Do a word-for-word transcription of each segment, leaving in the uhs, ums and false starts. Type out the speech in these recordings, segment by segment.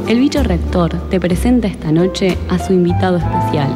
El Bicho Rector te presenta esta noche a su invitado especial.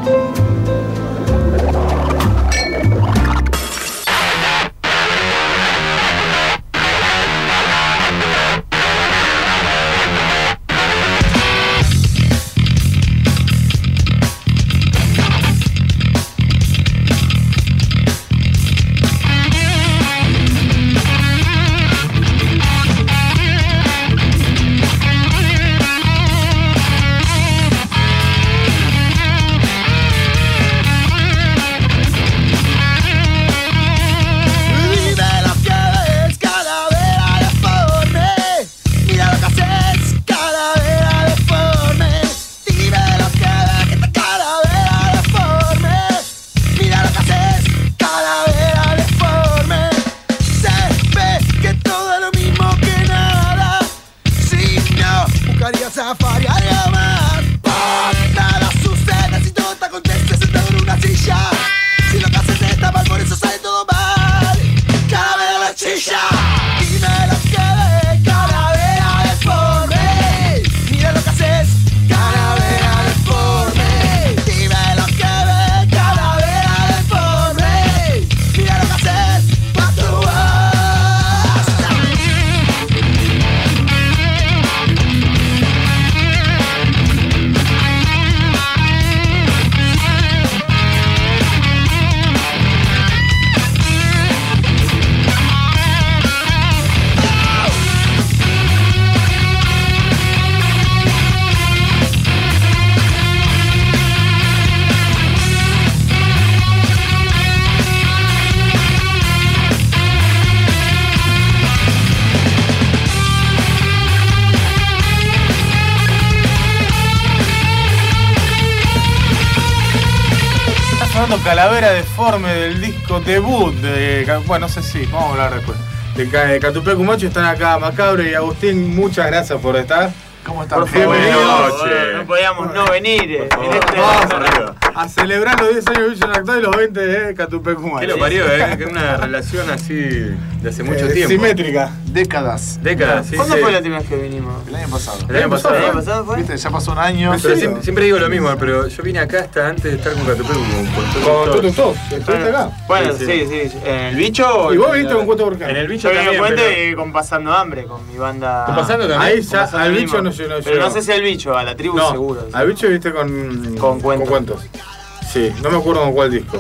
Calavera Deforme del disco debut de, bueno, no sé si, vamos a hablar después, de Catupecu Macho. Están acá Macabro y Agustín, muchas gracias por estar. ¿Cómo están? Bienvenidos. No podíamos no venir. En este Vamos a celebrar los diez años de Bicho Rector y los veinte de Catupecu Macho. ¿Qué lo parió, eh? Que es una relación así de hace mucho eh, tiempo. Simétrica. Décadas. Décadas, sí. ¿Cuándo sí. fue la última vez que vinimos? El año pasado. El año pasado. ¿El año pasado fue? Viste, ya pasó un año. Pero Siempre, siempre digo lo mismo, pero yo vine acá hasta antes de estar con Catupecu. Con Tutu Top. ¿Estuviste acá? Bueno, Sí, sí, sí. sí. ¿En el Bicho? Y vos viniste con Cuento Volcán. En el Bicho Yo vine también, con Cuento pero... y con Pasando Hambre, con mi banda. ¿Con Pasando también? Ahí ya Pasando al lo Bicho mismo. no llegó. Pero no sé si al Bicho, a la tribu No, seguro. al Bicho viste con, Con Cuentos. cuentos. Sí, no me acuerdo con cuál disco.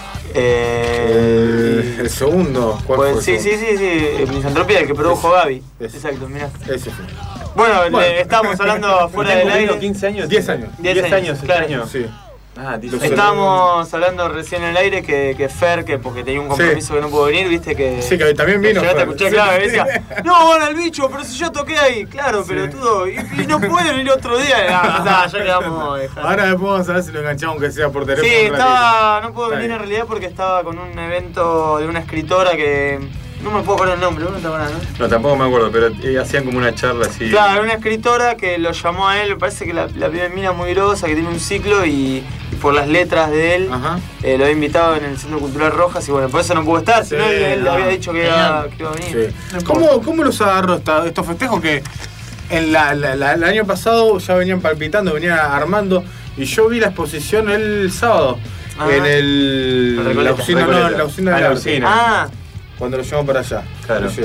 Eh, El, el segundo, ¿cuál pues, fue? sí, el sí, sí, sí. Misantropía, el que produjo Ese. Gaby. Ese. Exacto, mirá. segundo? Ese fue. Bueno, Bueno. le- estábamos hablando fuera del aire. quince años. diez años. diez diez años, años, claro. este año. Sí. Ah, diez Los- años. Estábamos hablando recién en el aire que, que Fer, que porque tenía un compromiso Sí. que no pudo venir, viste que. Sí, que también vino. que llegaste a Fer. escuchar, Sí. claro, y decía, no, van al Bicho, pero si yo toqué ahí, claro, Sí. pero todo, y, y no pueden ir otro día. Ah, ya, ya quedamos dejando. Ahora después vamos a ver si lo enganchamos, aunque sea por teléfono. Sí, un estaba, no puedo Está venir bien. en realidad porque estaba con un evento de una escritora que. No me puedo acordar el nombre, ¿no te acuerdas, no? No, tampoco me acuerdo, pero eh, hacían como una charla así. Claro, era una escritora que lo llamó a él, me parece que la, la piba mina muy grosa, que tiene un ciclo y, y por las letras de él Ajá. eh, lo había invitado en el Centro Cultural Rojas y bueno, por eso no pudo estar, si no Sí, él, él no. había dicho que iba, que iba a venir. Sí. ¿Cómo, ¿Cómo los agarró esta- estos festejos que en la, la- la- el año pasado ya venían palpitando, venían armando? Y yo vi la exposición el sábado Ah. en el, La la Recoleta. usina, no, en la usina Ah, de la arte, usina. Ah, cuando lo llevamos para allá. Claro. Lo llevé.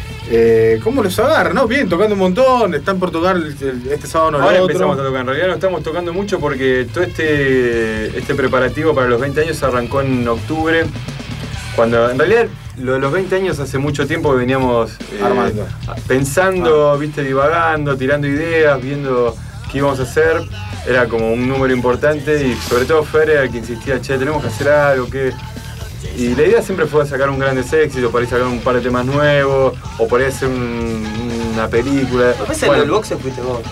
Eh, ¿Cómo los agarran? ¿No? Bien, tocando un montón, están por tocar el- el- este sábado no el Ahora otro. empezamos a tocar. En realidad no estamos tocando mucho porque todo este, este preparativo para los veinte años arrancó en octubre. Cuando en realidad lo de los veinte años hace mucho tiempo que veníamos eh, Armando. pensando, viste, divagando, tirando ideas, viendo qué íbamos a hacer. Era como un número importante y sobre todo Fer era el que insistía, che, tenemos que hacer algo, que... Y la idea siempre fue sacar un grandes éxito, por ahí sacar un par de temas nuevos, o por ahí hacer un- una película. me parece que Bueno, el boxe fuiste vos.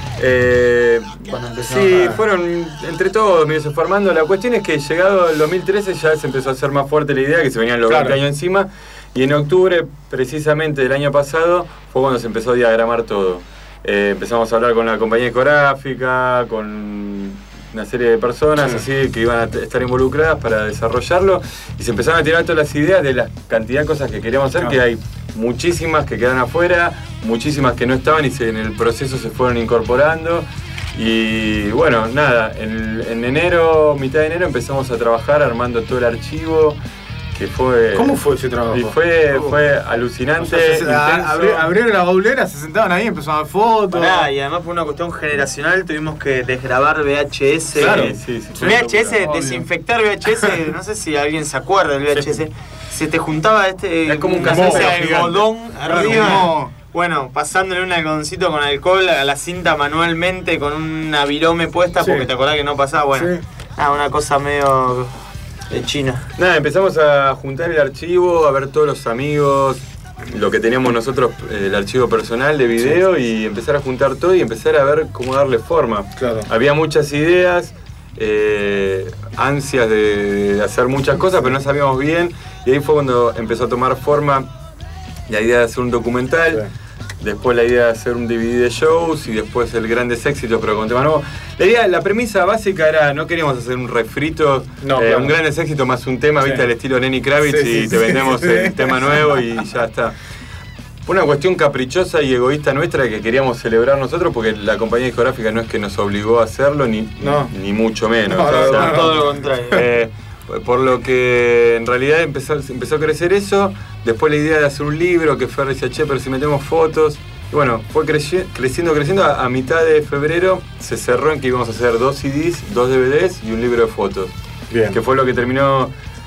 eh, Cuando empezó. sí, fueron entre todos medio se fue armando. La cuestión es que llegado el dos mil trece ya se empezó a hacer más fuerte la idea, que se venían los Claro. veinte años encima. Y en octubre, precisamente del año pasado, fue cuando se empezó a diagramar todo. Eh, empezamos a hablar con la compañía discográfica, con una serie de personas Sí. así que iban a t- estar involucradas para desarrollarlo. Y se empezaron a tirar todas las ideas de la cantidad de cosas que queríamos hacer, Claro. que hay muchísimas que quedan afuera, muchísimas que no estaban y se, en el proceso se fueron incorporando. Y bueno, nada, en, en enero, mitad de enero empezamos a trabajar armando todo el archivo. Que fue, ¿Cómo fue ese trabajo? Y fue, fue alucinante. O sea, se, intenso. abri, abrieron la baulera, se sentaban ahí, empezaban a ver fotos. Pará, y además por una cuestión generacional tuvimos que desgrabar V H S. Claro, sí, sí, sí. V H S, Obvio. desinfectar V H S, no sé si alguien se acuerda del V H S. Se te juntaba este. Es como un una cassette especie de gigante. algodón Claro, arriba. como- Bueno, pasándole un algodoncito con alcohol a la cinta manualmente con una virome puesta Sí. porque te acordás que no pasaba. Bueno, Sí. ah, una cosa medio de China. Nada, empezamos a juntar el archivo, a ver todos los amigos, lo que teníamos nosotros, eh, el archivo personal de video, y empezar a juntar todo y empezar a ver cómo darle forma. Claro. Había muchas ideas, eh, ansias de, de hacer muchas cosas, pero no sabíamos bien, y ahí fue cuando empezó a tomar forma la idea de hacer un documental. Sí. Después la idea de hacer un D V D de shows y después el Grandes Éxitos, pero con tema nuevo. La idea, la premisa básica era, no queríamos hacer un refrito, No, eh, claro. un Grandes Éxitos más un tema, Sí. viste, al estilo Lenny Kravitz, Sí, sí, y te sí, vendemos sí. el tema nuevo y ya está. Fue una cuestión caprichosa y egoísta nuestra que queríamos celebrar nosotros, porque la compañía discográfica no es que nos obligó a hacerlo, ni, No. ni mucho menos. No, no, o sea, no, Todo lo contrario. eh, por lo que en realidad empezó, empezó a crecer eso. Después la idea de hacer un libro, que Fer decía, che, pero si metemos fotos. Y bueno, fue creci- creciendo, creciendo. A, a mitad de febrero se cerró en que íbamos a hacer dos C Ds, dos D V Ds y un libro de fotos. Bien. Que fue lo que terminó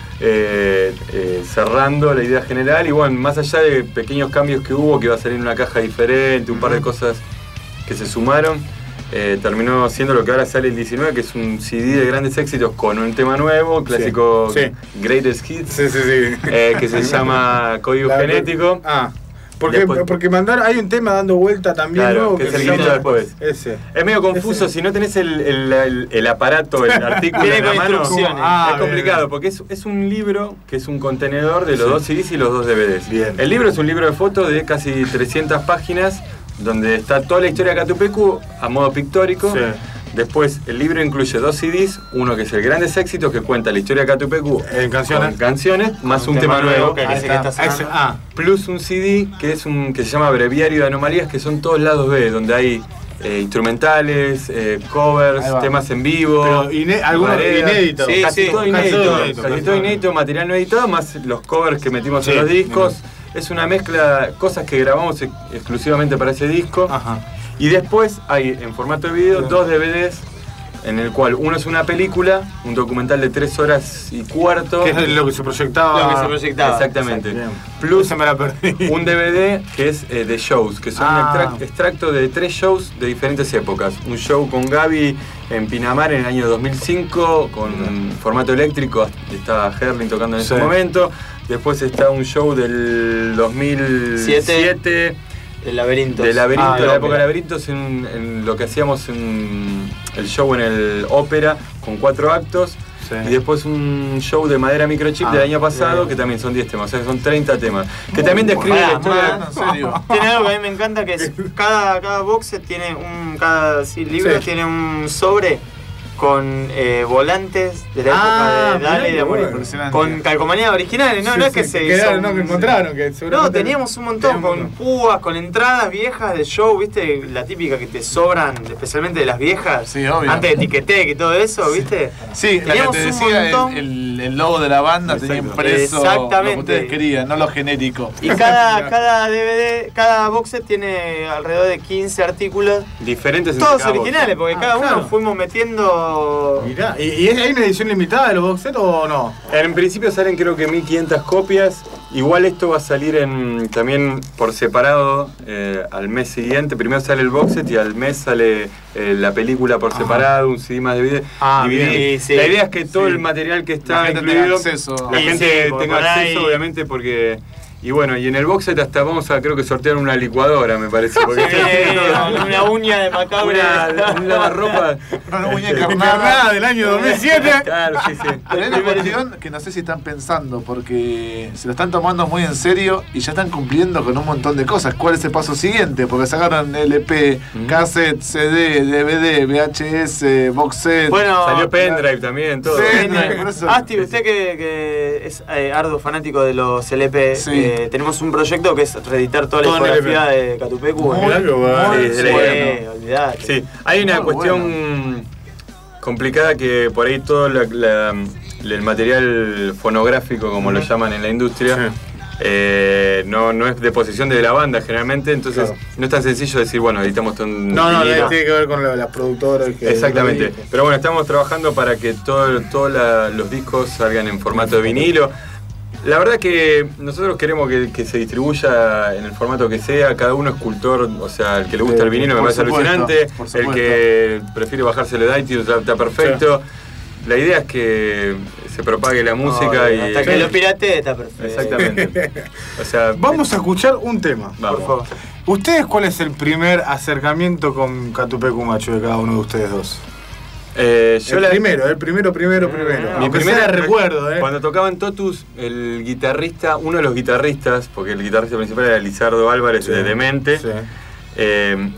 eh, eh, cerrando la idea general. Y bueno, más allá de pequeños cambios que hubo, que iba a salir una caja diferente, un par de cosas que se sumaron, eh, terminó siendo lo que ahora sale el diecinueve, que es un C D de Grandes Éxitos con un tema nuevo, clásico Sí. Greatest Hits, Sí, sí, sí. eh, que se llama Código La- Genético. Ah. Porque, Después- porque mandar, hay un tema dando vuelta también Claro, nuevo que es se el llama- grito después. Ese. Es medio confuso, Ese. si no tenés el, el- el- el aparato, el artículo Viene en la con mano, instrucciones. Ah, es complicado, bien. porque es, es un libro que es un contenedor de los Sí. dos C Ds y los dos D V Ds. Bien. El libro es un libro de fotos de casi trescientas páginas, donde está toda la historia de Catupecu a modo pictórico. Sí. Después, el libro incluye dos C Ds, uno que es el Grandes Éxitos, que cuenta la historia de Catupecu En canciones. con canciones, más un, Un tema, tema nuevo. nuevo que- Ahí ese que está. está sonando. Ese- ah. Plus un C D que es un que se llama Breviario de Anomalías, que son todos lados B, donde hay eh, instrumentales, eh, Ahí covers, va. temas en vivo. Pero ine- algunos paredes. inéditos. Sí, Casi sí, todo casi inédito. todo Casi inédito, todo casi todo inédito, material no editado, más los covers que metimos Sí, en los discos. bien. Es una mezcla, cosas que grabamos ex- exclusivamente para ese disco. Ajá. Y después hay en formato de video Bien. dos D V Ds, en el cual uno es una película, un documental de tres horas y cuarto. Que es lo que se proyectaba. Lo que se proyectaba. Exactamente. Bien. Plus Esa me la perdí. un D V D que es eh, de shows, que son Ah. extrac- extractos de tres shows de diferentes épocas. Un show con Gaby en Pinamar en el año dos mil cinco, con formato eléctrico, estaba Herlin tocando en ese Sí. momento. Después está un show del dos mil siete, El laberinto. de Laberinto, Ah, de la de época de ópera. Laberintos, en, en lo que hacíamos en el show en el ópera con cuatro actos. Sí. Y después un show de Madera Microchip Ah, del año pasado, bien. que también son diez temas, o sea, son treinta temas. Que también describe la Pará, historia. En serio. Tiene algo que a mí me encanta, que es cada, cada box set tiene un, cada sí, libro Sí. tiene un sobre con eh, volantes de la Ah, época de Dale y de mirá, Amor. impresionante. Con calcomanías originales, no, Sí, no es sí, que se quedaron, hizo no, que un- encontraron, que No, seguramente- teníamos un montón, Teníamos con un montón. púas, con entradas viejas de show, viste, la típica que te sobran, especialmente de las viejas, Sí, obvio. antes de Ticketek y todo eso, viste. Sí, la que Teníamos te un decía, montón. el, el, el logo de la banda tenía Exacto. impreso lo que Exactamente. ustedes querían, no lo genérico. Y cada, cada D V D, cada box set tiene alrededor de quince artículos, Diferentes entre todos cada box. originales, porque Ah, cada uno claro. fuimos metiendo. Mirá, ¿y, y hay una edición limitada de los box set o no? En principio salen creo que mil quinientas copias. Igual esto va a salir en, también por separado eh, al mes siguiente. Primero sale el box set y al mes sale eh, la película por Ajá. separado, un C D más de video. Ah, dividido. bien. Sí, sí. La idea es que todo Sí. el material que está La gente tenga incluido, acceso. la Y gente sí, porque tenga por ahí- acceso, obviamente, porque... Y bueno, y en el box set hasta vamos a creo que sortear una licuadora, me parece. Porque Eh, una uña de macabra. una, un lavarropa. Una muñeca Carnada del año dos mil siete. Claro, sí, sí. Pero hay una cuestión que no sé si están pensando, porque se lo están tomando muy en serio y ya están cumpliendo con un montón de cosas. ¿Cuál es el paso siguiente? Porque sacaron L P, Mm. cassette, C D, D V D, V H S, box set. Bueno, Salió pendrive también, todo. Sí. Pendrive. por eso. Asti, usted que, que es eh, arduo fanático de los L P, Sí. Eh, tenemos un proyecto que es reeditar toda la Todo en discografía de Catupecu. Muy en- bueno. Sí, Sí, es la idea. olvidate. Sí, hay una Muy cuestión complicada que por ahí todo la- la- el material fonográfico, como lo llaman en la industria, Sí. eh, no, no es de posesión de la banda generalmente, entonces Claro. no es tan sencillo decir, bueno, editamos todo un No, no, vinilo. tiene que ver con lo de las productoras. que- Exactamente. Pero bueno, estamos trabajando para que todo- todos la- los discos salgan en formato de vinilo. La verdad que nosotros queremos que, que se distribuya en el formato que sea, cada uno es cultor, o sea, el que le gusta el vinilo me Por parece supuesto, alucinante, por el supuesto. que prefiere bajárselo de iTunes está está perfecto. La idea es que se propague la música No, y... hasta que lo piratee está perfecto. Exactamente. O sea, Vamos a escuchar un tema. vamos. Por favor. ¿Ustedes cuál es el primer acercamiento con Catupecu Macho de cada uno de ustedes dos? Eh, yo el la- primero, el primero, primero, primero. Mi Aunque primera sea recuerdo, ¿eh? Cuando tocaban Totus, el guitarrista, uno de los guitarristas, porque el guitarrista principal era Lizardo Álvarez Sí, de Demente, sí. eh,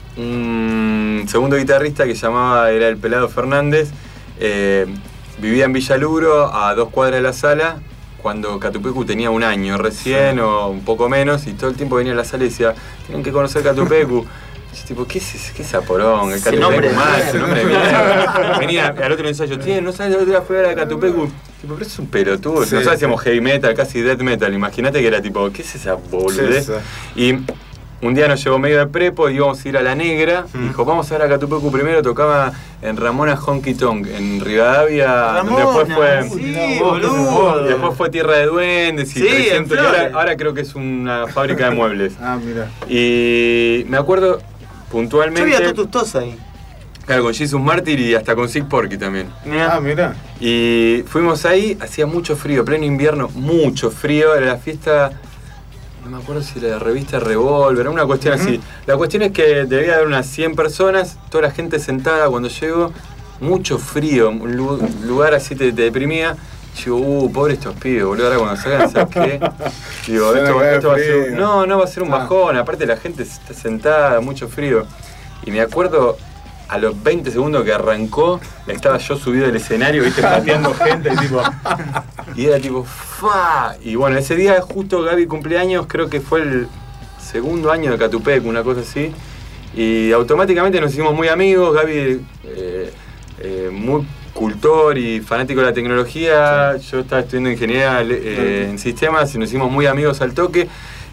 un segundo guitarrista que llamaba, era el Pelado Fernández, eh, vivía en Villaluro, a dos cuadras de la sala, cuando Catupecu tenía un año recién o un poco menos, y todo el tiempo venía a la sala y decía, tienen que conocer Catupecu. Y yo, tipo, ¿qué es ese, qué es Zaporón? El Ese nombre de Catupecu más, mierda. ese nombre de mierda. Venía al otro ensayo, "Che, ¿no sabes la otra fue a la Catupecu?" Tipo, pero es un pelotudo. Sí, Nosotros sí. hacíamos heavy metal, casi death metal. Imagínate que era tipo, ¿qué es esa boludez? Sí, Y un día nos llegó medio de prepo y íbamos a ir a La Negra. Mm. Dijo, vamos a ver a Catupecu primero. Tocaba en Ramona Honky Tonk, en Rivadavia. Ramona, después fue. sí, Y boludo. después fue Tierra de Duendes y Sí, trescientos, en y ahora, Flores. ahora creo que es una fábrica de muebles. Ah, mira. Y me acuerdo Yo vi puntualmente. a Totus Tos ahí. Claro, con Jesus Martyr y hasta con Sick Porky también. Mirá. Ah, mira. Y fuimos ahí, hacía mucho frío, pleno invierno, mucho frío, era la fiesta, no me acuerdo si era la revista Revolver, una cuestión Ujú. así. La cuestión es que debía haber unas cien personas, toda la gente sentada cuando llego, mucho frío, un lu- lugar así te, te deprimía. Digo, uh, pobre estos pibes, boludo, ahora cuando salgan, ¿sabes qué? Digo, Se van a esto, cagar esto va a ser. frío. No, no va a ser un Ah. bajón, aparte la gente está sentada, mucho frío. Y me acuerdo a los veinte segundos que arrancó, estaba yo subido del escenario, viste, pateando gente, y tipo. Y era tipo, ¡fa! Y bueno, ese día justo Gaby cumpleaños, creo que fue el segundo año de Catupecu, una cosa así. Y automáticamente nos hicimos muy amigos, Gaby eh, eh, muy cultor y fanático de la tecnología. Yo estaba estudiando ingeniería eh, en sistemas y nos hicimos muy amigos al toque.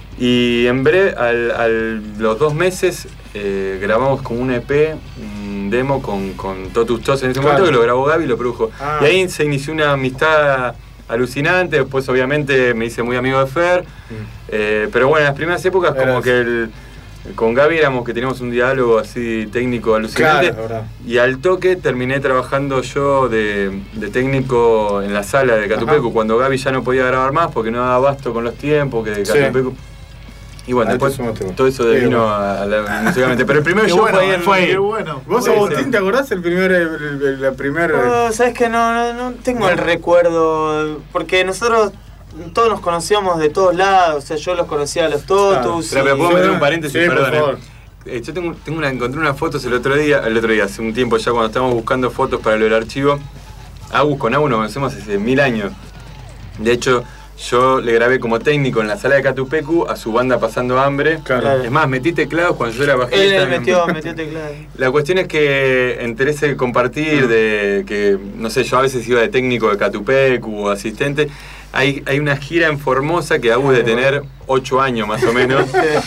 Y en breve, al, al- los dos meses, eh, grabamos como un E P, un demo con, con Totus Tos en ese Claro. momento, que lo grabó Gaby y lo produjo. Ah. Y ahí se inició una amistad alucinante. Después, obviamente, me hice muy amigo de Fer. Eh, pero bueno, en las primeras épocas, como Eras- que el, con Gaby éramos que teníamos un diálogo así técnico alucinante. Claro, verdad. Y al toque terminé trabajando yo de, de técnico en la sala de Catupecu, Ajá. cuando Gaby ya no podía grabar más porque no daba abasto con los tiempos, que de Sí. Catupecu. Y bueno, Ahí después te sumaste vos. todo eso Qué devino bueno. a la, musicalmente. Pero el primer Qué show bueno, fue ahí en... fue ahí. Qué bueno. ¿Vos, Sí, Agustín, sí. te acordás el primer, el, el- la primer... Oh, ¿sabes qué? No, no, no tengo el recuerdo. Porque nosotros todos nos conocíamos de todos lados. O sea, yo los conocía a los Totus. Pero, pero y- puedo meter un paréntesis, Sí, por perdón. favor. eh. Eh, yo tengo, tengo una, encontré unas fotos el otro día, el otro día, hace un tiempo ya cuando estábamos buscando fotos para lo del archivo. Agus con Agus nos conocemos hace mil años. De hecho, yo le grabé como técnico en la sala de Catupecu a su banda Pasando Hambre. Claro. Es más, metí teclados cuando yo era bajista. Él, él en- metió, metió teclado. La cuestión es que entre ese compartir de que, no sé, yo a veces iba de técnico de Catupecu o asistente, hay, hay una gira en Formosa que Agus de tener ocho años más o menos,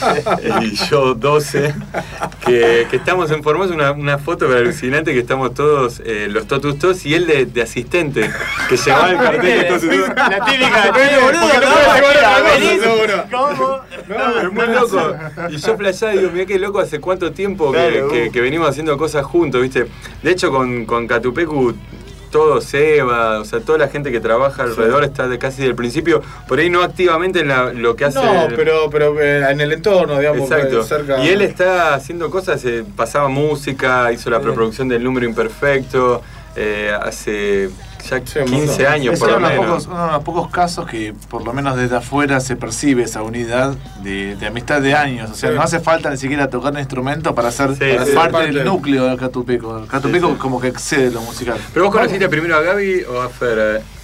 y yo doce, que, que estamos en Formosa, una, una foto alucinante que estamos todos, eh, los Totus Tos, y él de, de asistente, que llevaba el cartel de Totus Tos. La típica, Porque "Eh, boludo, no no, puede llevar mira, otra cosa, venís". seguro. ¿Cómo? No, es muy loco. Y yo playada digo, mirá qué loco, hace cuánto tiempo que, Claro, que- uh. que venimos haciendo cosas juntos, ¿viste? De hecho, con, con Catupecu, todo Seba, o sea, toda la gente que trabaja alrededor está de casi del principio, por ahí no activamente en la- lo que hace. No, el- pero, pero eh, en el entorno, digamos, Exacto. cerca... Y él está haciendo cosas, eh, pasaba música, hizo la Sí. preproducción del Número Imperfecto, eh, hace ya Sí, un quince montón. años Es por uno lo de, los menos. pocos, uno de los pocos casos que, por lo menos desde afuera, se percibe esa unidad de, de amistad de años. O sea, Sí. no hace falta ni siquiera tocar un instrumento para ser, Sí, para sí. ser parte Parte. del núcleo del Catupeco. El Catupeco Sí, sí. como que excede lo musical. ¿Pero vos conociste primero a Gaby o a Fer? eh?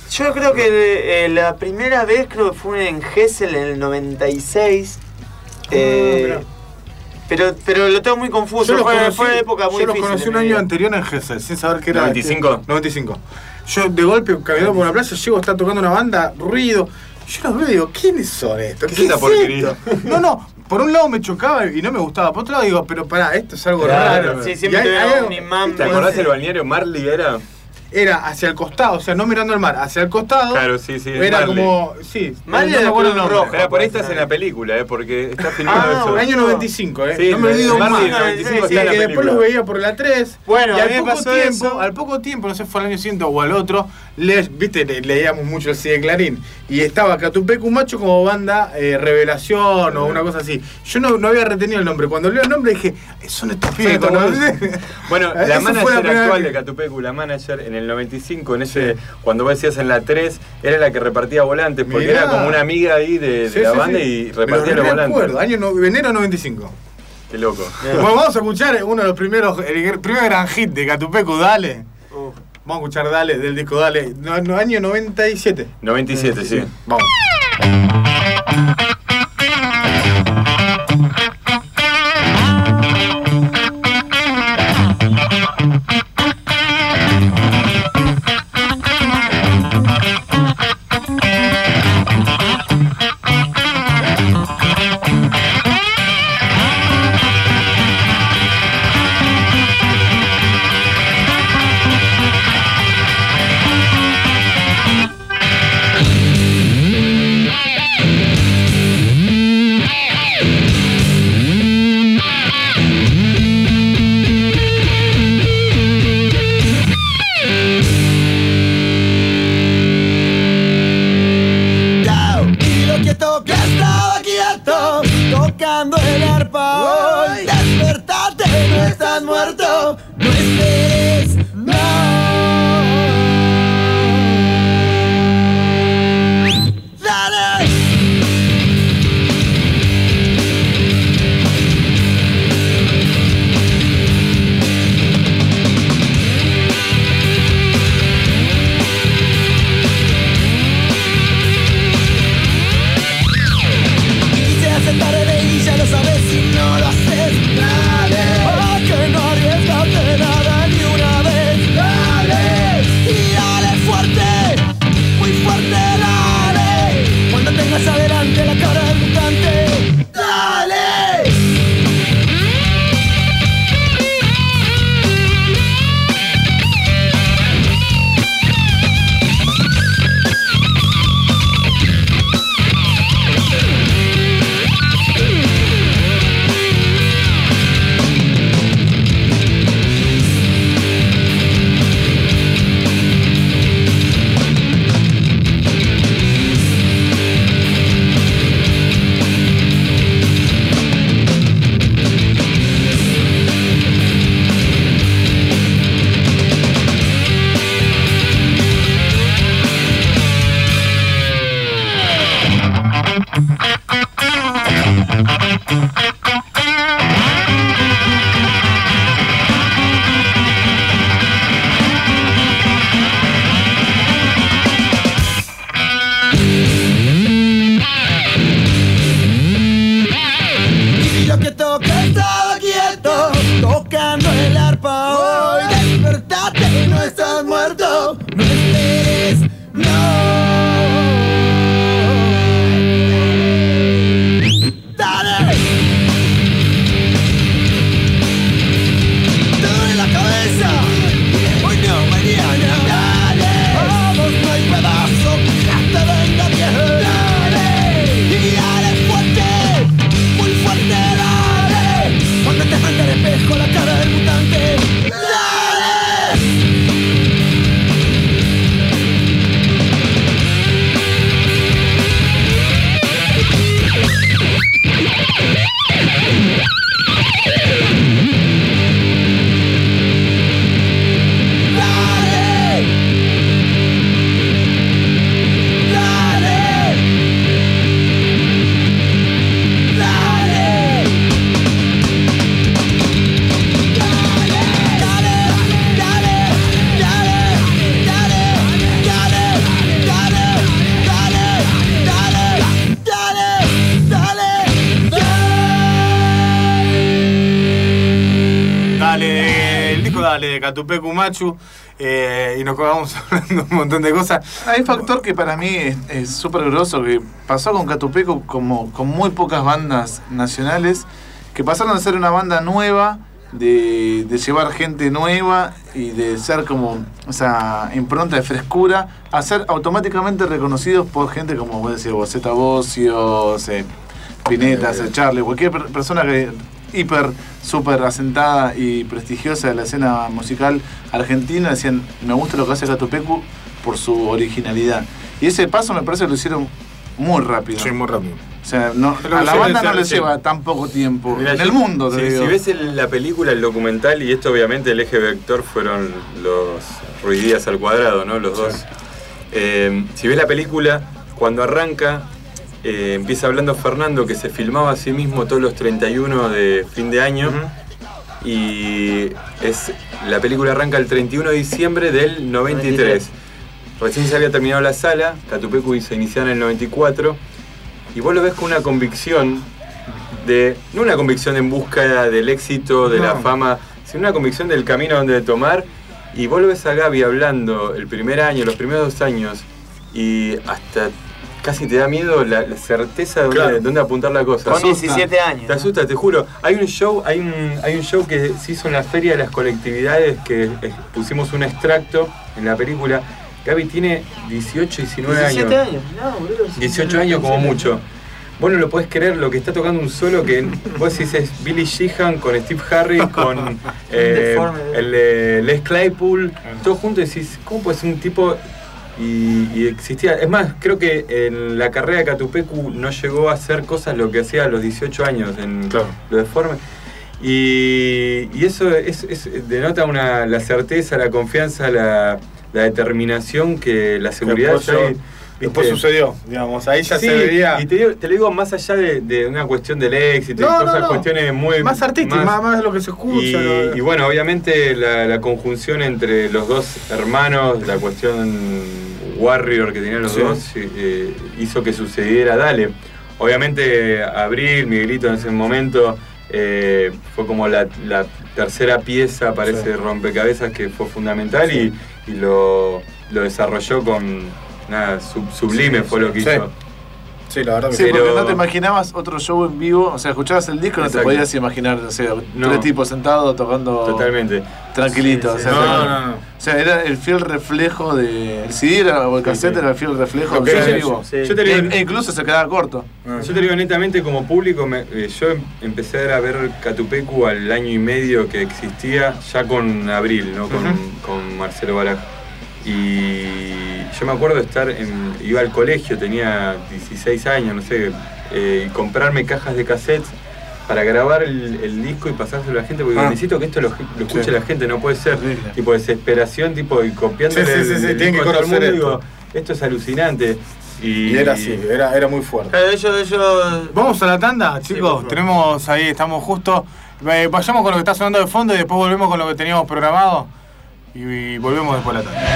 Yo creo que eh, la primera vez creo que fue en Gesell en el noventa y seis. Eh, pero, pero lo tengo muy confuso. Yo los fue, conocí, fue época muy yo los difícil. conocí un año anterior en Gesell, sin saber qué era. ¿noventa y cinco? noventa y cinco. Yo de golpe caminando por la playa, llego, está tocando una banda, ruido. Yo los veo y digo, ¿quiénes son estos? ¿Qué ¿Qué es esta es porquería? esto? No, no, por un lado me chocaba y no me gustaba. Por otro lado digo, pero pará, esto es algo Claro, raro. Sí, Y siempre hay- te hay veo algo- un imán. ¿Te acordás del balneario Marley era? Era hacia el costado, o sea, no mirando el mar, hacia el costado. Claro, sí, sí. es Era Marley. como. Sí, Marley no me era acuerdo el Cruz nombre. Roja. Espera, por ahí estás en la película, ¿eh? Porque está filmado Ah, eso. el año noventa y cinco, ¿eh? Sí, no me el olvido más. Marley del noventa y cinco Sí, está en la que después película. los veía por la tres. Bueno, y a al mí me poco pasó tiempo, eso. al poco tiempo, no sé, fue el año siguiente o al otro, le, viste, le- leíamos mucho el C de Clarín. Y estaba Catupecu Macho como banda eh, Revelación o una cosa así. Yo no, no había retenido el nombre. Cuando leo el nombre dije, son estos pibes. estos ¿no? boludos. Bueno, la Esa fue manager primera actual vez de Catupecu, la manager en el noventa y cinco, en ese, cuando vos decías en la tres, era la que repartía volantes, porque Mirá. era como una amiga ahí de, de Sí, la sí, banda sí. y Me repartía lo los volantes. recuerdo, año no, enero noventa y cinco. Qué loco. Bueno, vamos a escuchar uno de los primeros, el primer gran hit de Catupecu, Dale. Uh. Vamos a escuchar Dale, del disco Dale, no, no, año noventa y siete. noventa y siete, sí. Vamos. Dilo quieto que estaba quieto, tocando el arpa hoy. Despertate, no estás muerto, no esperes, no. Dale. Y se hace tarde y ya lo sabes si no lo haces. Dale, oh, que no arriesgate. vale de Catupecu Machu. Eh, y nos quedamos hablando un montón de cosas. Hay un factor que para mí es súper grosso, que pasó con Catupecu como con muy pocas bandas nacionales, que pasaron a ser una banda nueva, de, de llevar gente nueva y de ser como esa impronta de frescura, a ser automáticamente reconocidos por gente como, voy a decir, Boceta Bocio, Pineta, Charlie, cualquier per- persona que hiper, súper asentada y prestigiosa de la escena musical argentina, decían, me gusta lo que hace Catupecu por su originalidad. Y ese paso me parece que lo hicieron muy rápido. Sí, muy rápido. O sea, no, a la banda no le lleva tan poco tiempo. Mirá, en el mundo, te si, digo. Si ves el, la película, el documental, y esto obviamente el eje vector fueron los Ruidías al cuadrado, ¿no? Los dos. Sí. Eh, si ves la película, cuando arranca, eh, empieza hablando Fernando que se filmaba a sí mismo todos los treinta y uno de fin de año. Uh-huh. Y es, la película arranca el treinta y uno de diciembre del noventa y tres. Recién se había terminado la sala, Catupecu se iniciaba en el noventa y cuatro. Y vos lo ves con una convicción de, no una convicción en búsqueda del éxito, de no. la fama, sino una convicción del camino donde tomar. Y vos lo ves a Gaby hablando el primer año, los primeros dos años, y hasta casi te da miedo la, la certeza de dónde, claro. dónde apuntar la cosa. Con diecisiete años. Te asusta, te juro. Hay un show, hay un, hay un show que se hizo en la Feria de las Colectividades, que eh, pusimos un extracto en la película. Gaby tiene dieciocho, diecinueve años. diecisiete años, no, boludo. dieciocho años como mucho. Vos no lo podés creer, lo que está tocando un solo que vos decís es Billy Sheehan con Steve Harris, con eh, el eh, Les Claypool, todos juntos y decís, ¿cómo puede ser un tipo? Y, y existía, es más, creo que en la carrera de Catupecu no llegó a hacer cosas lo que hacía a los dieciocho años, en claro. lo deforme. Y, y eso es, es, denota una, la certeza, la confianza, la, la determinación, que la seguridad ya hay. Después sucedió, digamos, ahí ya sí, se veía. Y te, digo, te lo digo más allá de, de una cuestión del éxito, no, y cosas, no, no. cuestiones muy. Más artísticas, más, más de lo que se escucha. Y, lo... y bueno, obviamente la, la conjunción entre los dos hermanos, la cuestión Warrior que tenían los sí. dos, eh, hizo que sucediera Dale. Obviamente, Abril, Miguelito en ese momento, eh, fue como la, la tercera pieza para sí. ese rompecabezas que fue fundamental sí. y, y lo, lo desarrolló con. Nada, sub, sublime fue lo que sí. hizo. Sí, la verdad que sí. sí. Porque no te imaginabas otro show en vivo, o sea, escuchabas el disco y no te podías imaginar, o sea, no. tres tipos sentados tocando. Totalmente. Tranquilitos. Sí, sí. O, sea, no, no, no, no. o sea, era el fiel reflejo de. El C D era, o el cassette sí, sí. era el fiel reflejo okay, del sí, vivo. Sí. Yo te digo, e, e incluso se quedaba corto. Ah. Yo te digo netamente, como público, me, eh, yo empecé a ver Catupecu al año y medio que existía, ya con Abril, ¿no? Con, uh-huh. con Marcelo Balaj. Y yo me acuerdo de estar, en, iba al colegio, tenía dieciséis años, no sé, eh, y comprarme cajas de cassettes para grabar el, el disco y pasárselo a la gente, porque ah. necesito que esto lo, lo escuche sí. la gente, no puede ser sí, tipo desesperación, tipo y copiándole sí, sí, sí, el, sí, el tiene disco que a todo el mundo, esto. digo, esto es alucinante. Y, y era así, era, era muy fuerte. Pero ellos, ellos... Vamos a la tanda, chicos, sí, tenemos ahí, estamos justo, eh, vayamos con lo que está sonando de fondo y después volvemos con lo que teníamos programado. Y volvemos después de la tarde.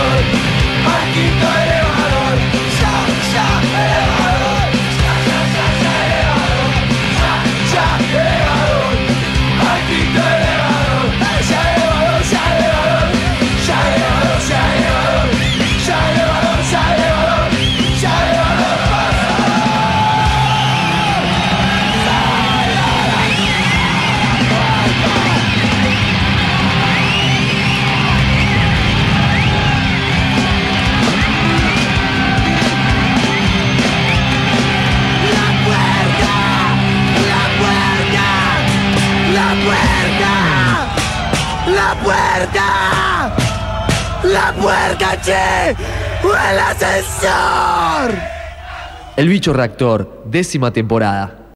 ¡La puerca! ¡La puerca, che! ¡El ascensor! El Bicho Reactor, décima temporada.